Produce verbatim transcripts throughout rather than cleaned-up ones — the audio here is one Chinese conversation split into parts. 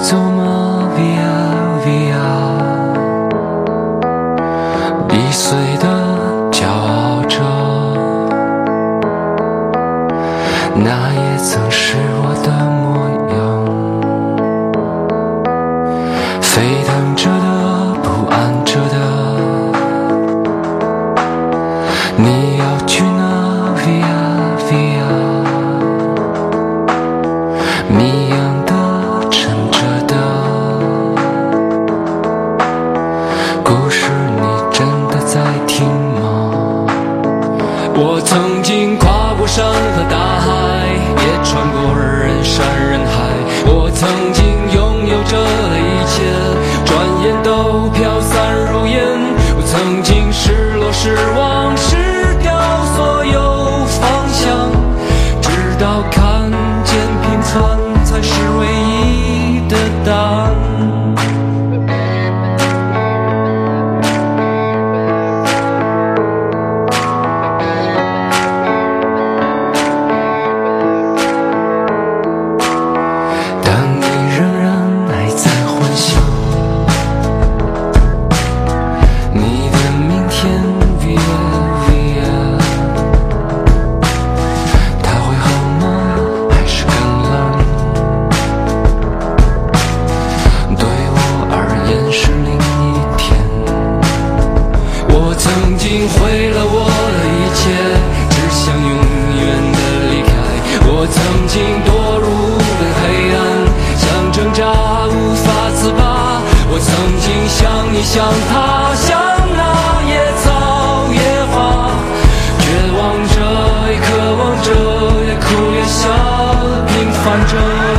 走吗 Via Via， 易碎的骄傲着，那也曾是我的模样，沸腾着的，不安着的，你要去哪 Via Via， 谜样的沉着的故事，你真的在听吗？我曾经跨过山和大海，也穿过人山人海，我曾经拥有着的一切，转眼都飘散如烟。我曾经失落失望失掉所有方向，直到看见平凡才是唯一的答案。毁了我的一切，只想永远的离开。我曾经堕入无边黑暗，想挣扎无法自拔。我曾经像你像他，像那野草野花，绝望着也渴望着，也哭也笑，平凡着。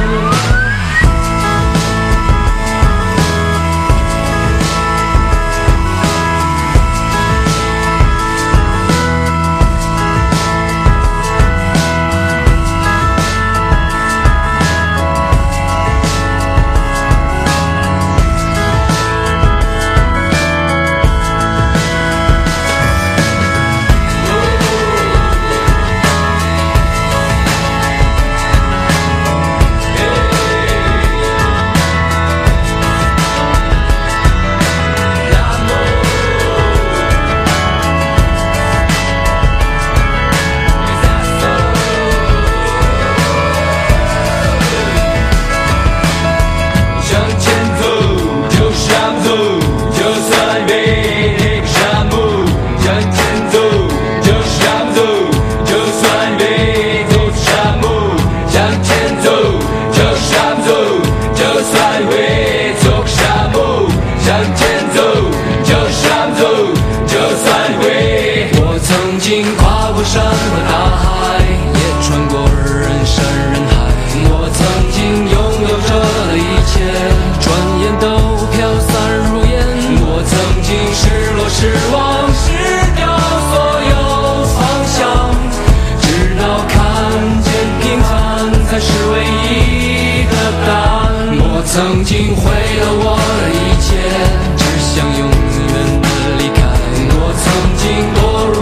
跨过山和大海，也穿过人山人海，我曾经拥有着的一切，转眼都飘散如烟。我曾经失落失望失掉所有方向，直到看见平凡才是唯一的答案。我曾经毁了我的一切，只想永远的离开。我曾经堕入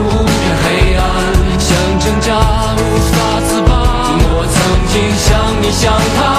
挣扎无法自拔，我曾经像你像他。